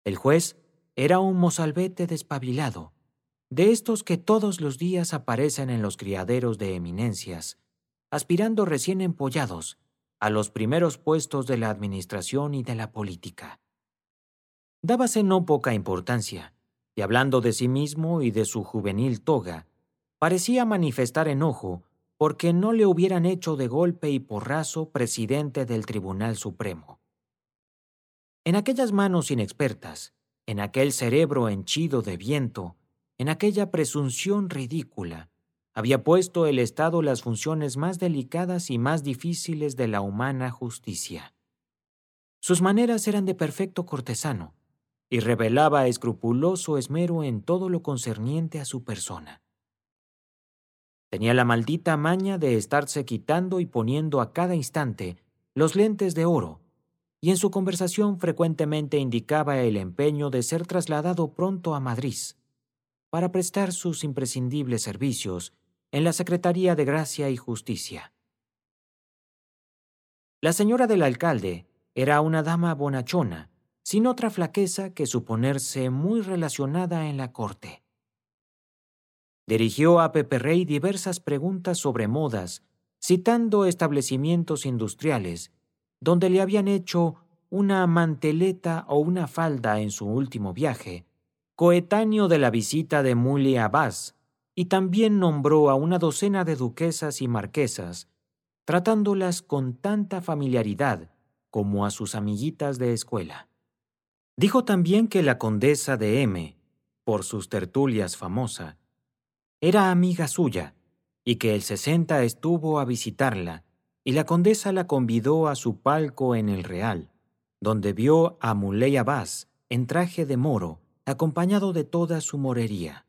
El juez era un mozalbete despabilado, de estos que todos los días aparecen en los criaderos de eminencias, aspirando recién empollados a los primeros puestos de la administración y de la política. Dábase no poca importancia, y hablando de sí mismo y de su juvenil toga, parecía manifestar enojo porque no le hubieran hecho de golpe y porrazo presidente del Tribunal Supremo. En aquellas manos inexpertas, en aquel cerebro henchido de viento, en aquella presunción ridícula, había puesto el Estado las funciones más delicadas y más difíciles de la humana justicia. Sus maneras eran de perfecto cortesano, y revelaba escrupuloso esmero en todo lo concerniente a su persona. Tenía la maldita maña de estarse quitando y poniendo a cada instante los lentes de oro, y en su conversación frecuentemente indicaba el empeño de ser trasladado pronto a Madrid para prestar sus imprescindibles servicios en la Secretaría de Gracia y Justicia. La señora del alcalde era una dama bonachona, sin otra flaqueza que suponerse muy relacionada en la corte. Dirigió a Pepe-Rey diversas preguntas sobre modas, citando establecimientos industriales, donde le habían hecho una manteleta o una falda en su último viaje, coetáneo de la visita de Muley Abbas, y también nombró a una docena de duquesas y marquesas, tratándolas con tanta familiaridad como a sus amiguitas de escuela. Dijo también que la condesa de M, por sus tertulias famosa, era amiga suya, y que el 60 estuvo a visitarla, y la condesa la convidó a su palco en el Real, donde vio a Muley Abbas en traje de moro, acompañado de toda su morería.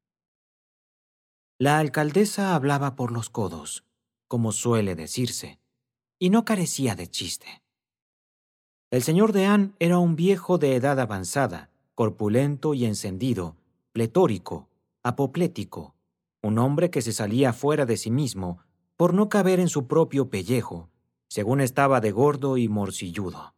La alcaldesa hablaba por los codos, como suele decirse, y no carecía de chiste. El señor Deán era un viejo de edad avanzada, corpulento y encendido, pletórico, apoplético, un hombre que se salía fuera de sí mismo por no caber en su propio pellejo, según estaba de gordo y morcilludo.